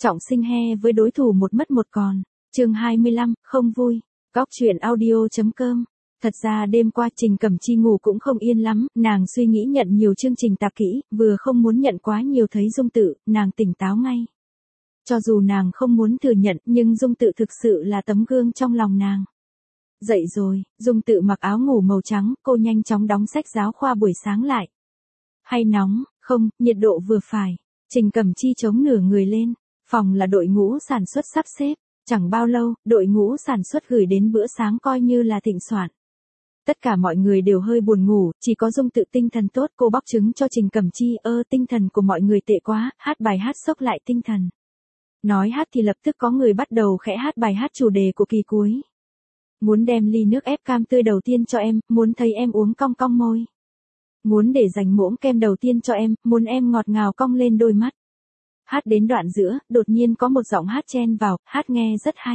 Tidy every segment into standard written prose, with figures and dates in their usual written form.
Trọng Sinh he với đối thủ một mất một còn. Chương 25, không vui. Góc truyện audio.com. Thật ra đêm qua Trình Cẩm Chi ngủ cũng không yên lắm, nàng suy nghĩ nhận nhiều chương trình tạp kỹ, vừa không muốn nhận quá nhiều thấy Dung Tự, nàng tỉnh táo ngay. Cho dù nàng không muốn thừa nhận, nhưng Dung Tự thực sự là tấm gương trong lòng nàng. Dậy rồi, Dung Tự mặc áo ngủ màu trắng, cô nhanh chóng đóng sách giáo khoa buổi sáng lại. Hay nóng, không, nhiệt độ vừa phải. Trình Cẩm Chi chống nửa người lên, phòng là đội ngũ sản xuất sắp xếp, chẳng bao lâu, đội ngũ sản xuất gửi đến bữa sáng coi như là thịnh soạn. Tất cả mọi người đều hơi buồn ngủ, chỉ có Dung Tự tinh thần tốt, cô bóc trứng cho Trình Cẩm Chi, tinh thần của mọi người tệ quá, hát bài hát sốc lại tinh thần. Nói hát thì lập tức có người bắt đầu khẽ hát bài hát chủ đề của kỳ cuối. Muốn đem ly nước ép cam tươi đầu tiên cho em, muốn thấy em uống cong cong môi. Muốn để dành muỗng kem đầu tiên cho em, muốn em ngọt ngào cong lên đôi mắt. Hát đến đoạn giữa, đột nhiên có một giọng hát chen vào, hát nghe rất hay.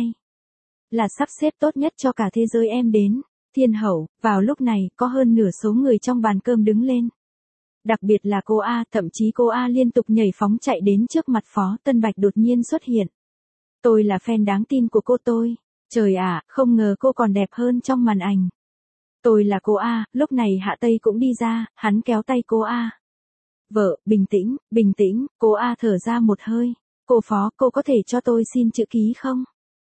Là sắp xếp tốt nhất cho cả thế giới em đến. Thiên hậu, vào lúc này, có hơn nửa số người trong bàn cơm đứng lên. Đặc biệt là cô A, thậm chí cô A liên tục nhảy phóng chạy đến trước mặt Phó Tân Bạch đột nhiên xuất hiện. Tôi là fan đáng tin của cô tôi. Trời ạ, không ngờ cô còn đẹp hơn trong màn ảnh. Tôi là cô A, lúc này Hạ Tây cũng đi ra, hắn kéo tay cô A. Vợ, bình tĩnh, cô A thở ra một hơi. Cô Phó, cô có thể cho tôi xin chữ ký không?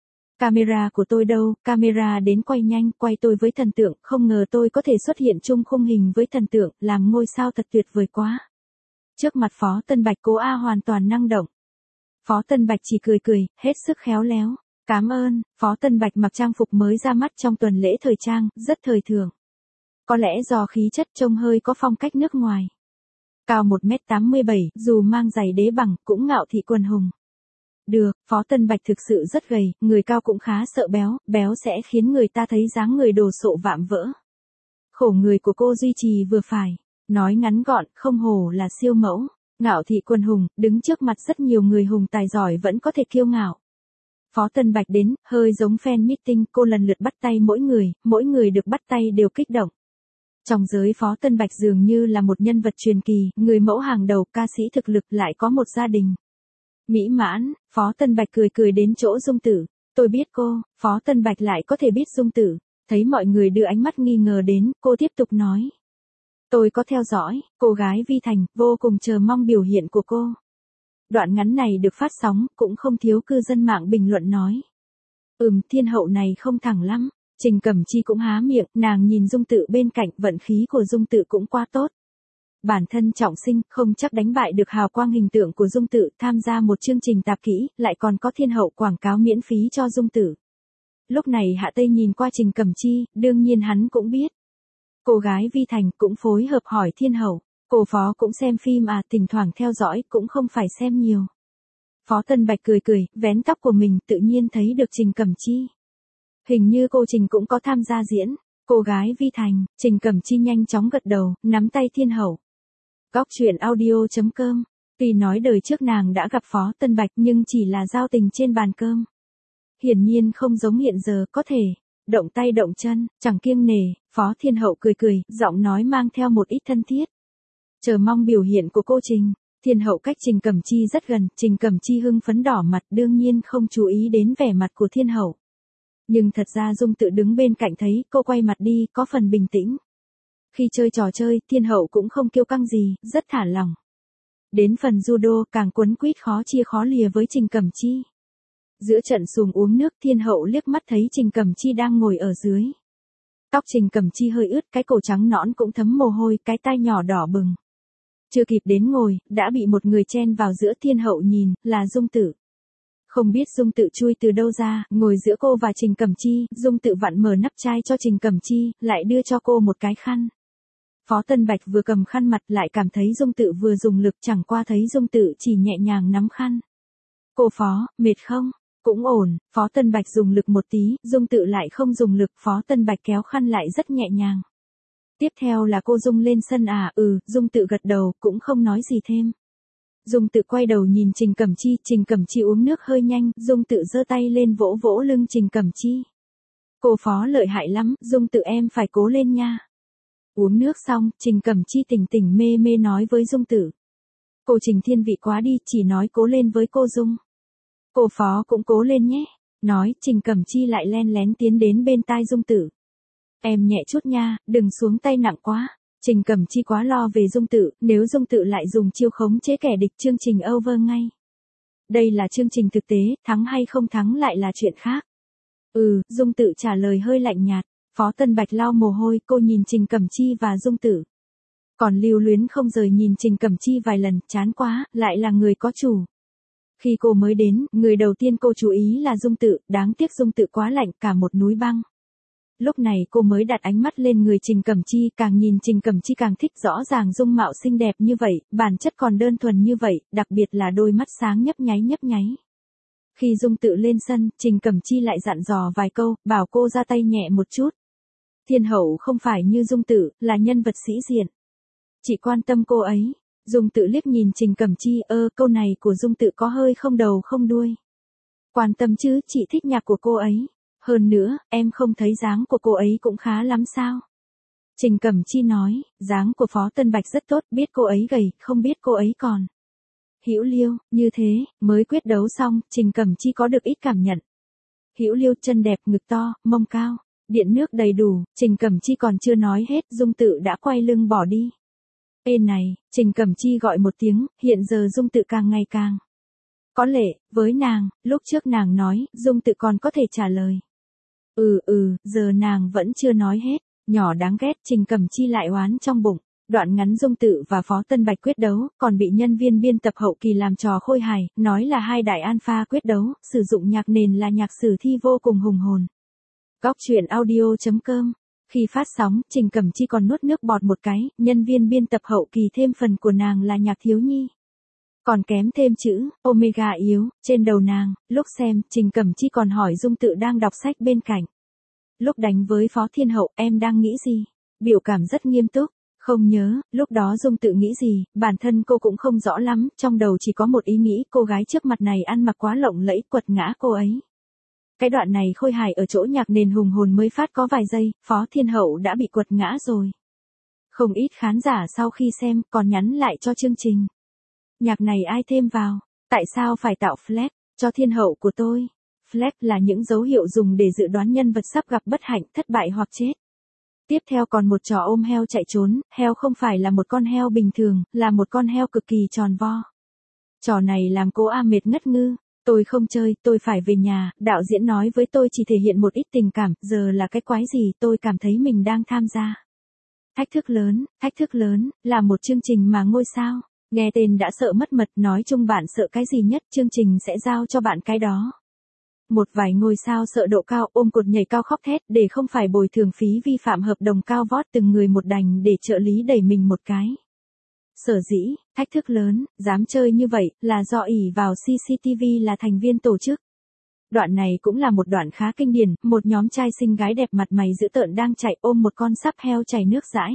Camera của tôi đâu, camera đến quay nhanh, quay tôi với thần tượng, không ngờ tôi có thể xuất hiện chung khung hình với thần tượng, làm ngôi sao thật tuyệt vời quá. Trước mặt Phó Tân Bạch cô A hoàn toàn năng động. Phó Tân Bạch chỉ cười, hết sức khéo léo. Cảm ơn, Phó Tân Bạch mặc trang phục mới ra mắt trong tuần lễ thời trang, rất thời thượng. Có lẽ do khí chất trông hơi có phong cách nước ngoài. Cao 1m87, dù mang giày đế bằng, cũng ngạo thị quần hùng. Được, Phó Tân Bạch thực sự rất gầy, người cao cũng khá sợ béo, béo sẽ khiến người ta thấy dáng người đồ sộ vạm vỡ. Khổ người của cô duy trì vừa phải, nói ngắn gọn, không hổ là siêu mẫu, ngạo thị quần hùng, đứng trước mặt rất nhiều người hùng tài giỏi vẫn có thể kiêu ngạo. Phó Tân Bạch đến, hơi giống fan meeting, cô lần lượt bắt tay mỗi người được bắt tay đều kích động. Trong giới Phó Tân Bạch dường như là một nhân vật truyền kỳ, người mẫu hàng đầu, ca sĩ thực lực lại có một gia đình. Mỹ mãn, Phó Tân Bạch cười đến chỗ Dung Tự. Tôi biết cô, Phó Tân Bạch lại có thể biết Dung Tự. Thấy mọi người đưa ánh mắt nghi ngờ đến, cô tiếp tục nói. Tôi có theo dõi, cô gái Vi Thành, vô cùng chờ mong biểu hiện của cô. Đoạn ngắn này được phát sóng, cũng không thiếu cư dân mạng bình luận nói. Thiên hậu này không thẳng lắm. Trình Cẩm Chi cũng há miệng, nàng nhìn Dung Tự bên cạnh, vận khí của Dung Tự cũng quá tốt. Bản thân Trọng Sinh không chắc đánh bại được hào quang hình tượng của Dung Tự, tham gia một chương trình tạp kỹ, lại còn có thiên hậu quảng cáo miễn phí cho Dung Tự. Lúc này Hạ Tây nhìn qua Trình Cẩm Chi, đương nhiên hắn cũng biết. Cô gái Vi Thành cũng phối hợp hỏi thiên hậu, cô Phó cũng xem phim à, thỉnh thoảng theo dõi, cũng không phải xem nhiều. Phó Tân Bạch cười, vén tóc của mình, tự nhiên thấy được Trình Cẩm Chi. Hình như cô Trình cũng có tham gia diễn. Cô gái Vi Thành, Trình Cẩm Chi nhanh chóng gật đầu, nắm tay thiên hậu. Góc truyện audio.com. Tuy nói đời trước nàng đã gặp Phó Tân Bạch nhưng chỉ là giao tình trên bàn cơm. Hiển nhiên không giống hiện giờ, có thể động tay động chân, chẳng kiêng nể. Phó thiên hậu cười, giọng nói mang theo một ít thân thiết. Chờ mong biểu hiện của cô Trình. Thiên hậu cách Trình Cẩm Chi rất gần, Trình Cẩm Chi hưng phấn đỏ mặt, đương nhiên không chú ý đến vẻ mặt của thiên hậu. Nhưng thật ra Dung Tự đứng bên cạnh thấy, cô quay mặt đi, có phần bình tĩnh. Khi chơi trò chơi, thiên hậu cũng không kiêu căng gì, rất thả lỏng. Đến phần judo, càng quấn quýt khó chia khó lìa với Trình Cẩm Chi. Giữa trận xùm uống nước, thiên hậu liếc mắt thấy Trình Cẩm Chi đang ngồi ở dưới. Tóc Trình Cẩm Chi hơi ướt, cái cổ trắng nõn cũng thấm mồ hôi, cái tai nhỏ đỏ bừng. Chưa kịp đến ngồi, đã bị một người chen vào giữa, thiên hậu nhìn, là Dung Tự. Không biết Dung Tự chui từ đâu ra, ngồi giữa cô và Trình Cẩm Chi, Dung Tự vặn mở nắp chai cho Trình Cẩm Chi, lại đưa cho cô một cái khăn. Phó Tân Bạch vừa cầm khăn mặt lại cảm thấy Dung Tự vừa dùng lực, chẳng qua thấy Dung Tự chỉ nhẹ nhàng nắm khăn. Cô Phó, mệt không? Cũng ổn, Phó Tân Bạch dùng lực một tí, Dung Tự lại không dùng lực, Phó Tân Bạch kéo khăn lại rất nhẹ nhàng. Tiếp theo là cô Dung lên sân à, Dung Tự gật đầu, cũng không nói gì thêm. Dung Tự quay đầu nhìn Trình Cẩm Chi uống nước hơi nhanh, Dung Tự giơ tay lên vỗ vỗ lưng Trình Cẩm Chi. Cô Phó lợi hại lắm, Dung Tự em phải cố lên nha. Uống nước xong, Trình Cẩm Chi tỉnh mê nói với Dung Tự. Cô Trình thiên vị quá đi, chỉ nói cố lên với cô Dung. Cô Phó cũng cố lên nhé. Nói, Trình Cẩm Chi lại len lén tiến đến bên tai Dung Tự. Em nhẹ chút nha, đừng xuống tay nặng quá. Trình Cẩm Chi quá lo về Dung Tự, nếu Dung Tự lại dùng chiêu khống chế kẻ địch chương trình over ngay. Đây là chương trình thực tế, thắng hay không thắng lại là chuyện khác. Dung Tự trả lời hơi lạnh nhạt. Phó Tân Bạch lau mồ hôi, cô nhìn Trình Cẩm Chi và Dung Tự. Còn lưu luyến không rời nhìn Trình Cẩm Chi vài lần, chán quá, lại là người có chủ. Khi cô mới đến, người đầu tiên cô chú ý là Dung Tự, đáng tiếc Dung Tự quá lạnh, cả một núi băng. Lúc này cô mới đặt ánh mắt lên người Trình Cẩm Chi, càng nhìn Trình Cẩm Chi càng thích, rõ ràng dung mạo xinh đẹp như vậy, bản chất còn đơn thuần như vậy, đặc biệt là đôi mắt sáng nhấp nháy. Khi Dung Tự lên sân, Trình Cẩm Chi lại dặn dò vài câu, bảo cô ra tay nhẹ một chút. Thiên hậu không phải như Dung Tự, là nhân vật sĩ diện. Chị quan tâm cô ấy. Dung Tự liếc nhìn Trình Cẩm Chi, câu này của Dung Tự có hơi không đầu không đuôi. Quan tâm chứ, chị thích nhạc của cô ấy. Hơn nữa, em không thấy dáng của cô ấy cũng khá lắm sao? Trình Cẩm Chi nói, dáng của Phó Tân Bạch rất tốt, biết cô ấy gầy, không biết cô ấy còn hữu liêu, như thế, mới quyết đấu xong, Trình Cẩm Chi có được ít cảm nhận. Hữu liêu, chân đẹp, ngực to, mông cao, điện nước đầy đủ, Trình Cẩm Chi còn chưa nói hết, Dung Tự đã quay lưng bỏ đi. Ê này, Trình Cẩm Chi gọi một tiếng, hiện giờ Dung Tự càng ngày càng có lệ, với nàng, lúc trước nàng nói, Dung Tự còn có thể trả lời. Giờ nàng vẫn chưa nói hết, nhỏ đáng ghét, Trình Cẩm Chi lại oán trong bụng. Đoạn ngắn Dung Tự và Phó Tân Bạch quyết đấu, còn bị nhân viên biên tập hậu kỳ làm trò khôi hài, nói là hai đại alpha quyết đấu, sử dụng nhạc nền là nhạc sử thi vô cùng hùng hồn. Góc truyện audio.com. Khi phát sóng, Trình Cẩm Chi còn nuốt nước bọt một cái, nhân viên biên tập hậu kỳ thêm phần của nàng là nhạc thiếu nhi. Còn kém thêm chữ, omega yếu, trên đầu nàng, lúc xem, Trình Cẩm Chi còn hỏi Dung Tự đang đọc sách bên cạnh. Lúc đánh với Phó Thiên Hậu, em đang nghĩ gì? Biểu cảm rất nghiêm túc. Không nhớ, lúc đó Dung Tự nghĩ gì, bản thân cô cũng không rõ lắm, trong đầu chỉ có một ý nghĩ, cô gái trước mặt này ăn mặc quá lộng lẫy, quật ngã cô ấy. Cái đoạn này khôi hài ở chỗ nhạc nền hùng hồn mới phát có vài giây, Phó Thiên Hậu đã bị quật ngã rồi. Không ít khán giả sau khi xem, còn nhắn lại cho chương trình. Nhạc này ai thêm vào? Tại sao phải tạo flag cho Thiên Hậu của tôi? Flag là những dấu hiệu dùng để dự đoán nhân vật sắp gặp bất hạnh, thất bại hoặc chết. Tiếp theo còn một trò ôm heo chạy trốn, heo không phải là một con heo bình thường, là một con heo cực kỳ tròn vo. Trò này làm cô A mệt ngất ngư. Tôi không chơi, tôi phải về nhà, đạo diễn nói với tôi chỉ thể hiện một ít tình cảm, giờ là cái quái gì, tôi cảm thấy mình đang tham gia. Thách thức lớn, là một chương trình mà ngôi sao, nghe tên đã sợ mất mật, nói chung bạn sợ cái gì nhất, chương trình sẽ giao cho bạn cái đó. Một vài ngôi sao sợ độ cao, ôm cột nhảy cao khóc thét, để không phải bồi thường phí vi phạm hợp đồng cao vót từng người một đành để trợ lý đẩy mình một cái. Sở dĩ, thách thức lớn, dám chơi như vậy, là do ỷ vào CCTV là thành viên tổ chức. Đoạn này cũng là một đoạn khá kinh điển, một nhóm trai xinh gái đẹp mặt mày dữ tợn đang chạy ôm một con sắp heo chảy nước dãi.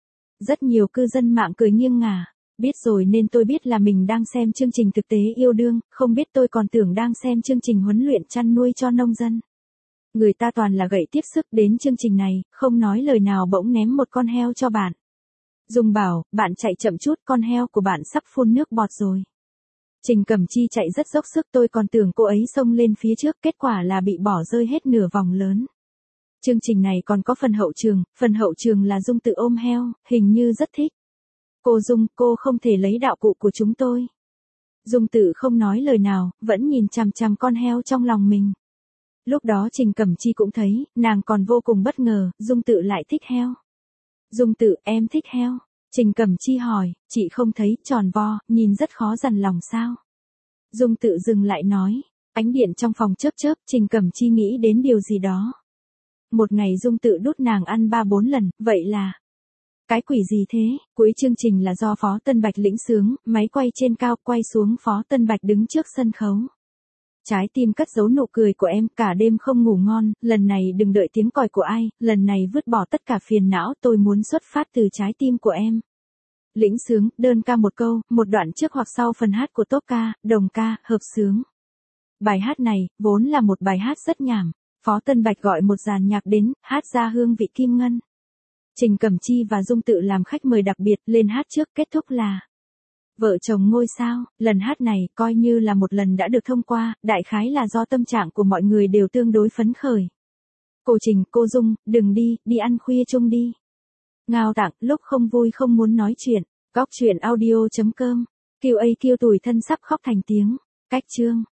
Rất nhiều cư dân mạng cười nghiêng ngả. Biết rồi nên tôi biết là mình đang xem chương trình thực tế yêu đương, không biết tôi còn tưởng đang xem chương trình huấn luyện chăn nuôi cho nông dân. Người ta toàn là gậy tiếp sức đến chương trình này, không nói lời nào bỗng ném một con heo cho bạn. Dung bảo, bạn chạy chậm chút, con heo của bạn sắp phun nước bọt rồi. Trình Cẩm Chi chạy rất dốc sức, tôi còn tưởng cô ấy xông lên phía trước, kết quả là bị bỏ rơi hết nửa vòng lớn. Chương trình này còn có phần hậu trường là Dung Tự ôm heo, hình như rất thích. Cô Dung, cô không thể lấy đạo cụ của chúng tôi. Dung Tự không nói lời nào, vẫn nhìn chằm chằm con heo trong lòng mình. Lúc đó Trình Cẩm Chi cũng thấy, nàng còn vô cùng bất ngờ, Dung Tự lại thích heo. Dung Tự, em thích heo. Trình Cẩm Chi hỏi, chị không thấy tròn vo, nhìn rất khó dằn lòng sao? Dung Tự dừng lại nói, ánh điện trong phòng chớp chớp, Trình Cẩm Chi nghĩ đến điều gì đó. Một ngày Dung Tự đút nàng ăn 3-4 lần, vậy là... Cái quỷ gì thế? Cuối chương trình là do Phó Tân Bạch lĩnh sướng, máy quay trên cao quay xuống Phó Tân Bạch đứng trước sân khấu. Trái tim cất giấu nụ cười của em, cả đêm không ngủ ngon, lần này đừng đợi tiếng còi của ai, lần này vứt bỏ tất cả phiền não, tôi muốn xuất phát từ trái tim của em. Lĩnh sướng, đơn ca một câu, một đoạn trước hoặc sau phần hát của top ca, đồng ca, hợp sướng. Bài hát này, vốn là một bài hát rất nhảm, Phó Tân Bạch gọi một dàn nhạc đến, hát ra hương vị kim ngân. Trình Cẩm Chi và Dung Tự làm khách mời đặc biệt, lên hát trước, kết thúc là Vợ chồng ngôi sao, lần hát này coi như là một lần đã được thông qua, đại khái là do tâm trạng của mọi người đều tương đối phấn khởi. Cô Trình, cô Dung, đừng đi, đi ăn khuya chung đi. Ngao Tặng, lúc không vui không muốn nói chuyện. Góc chuyện audio.com. QA tủi thân sắp khóc thành tiếng. Cách chương.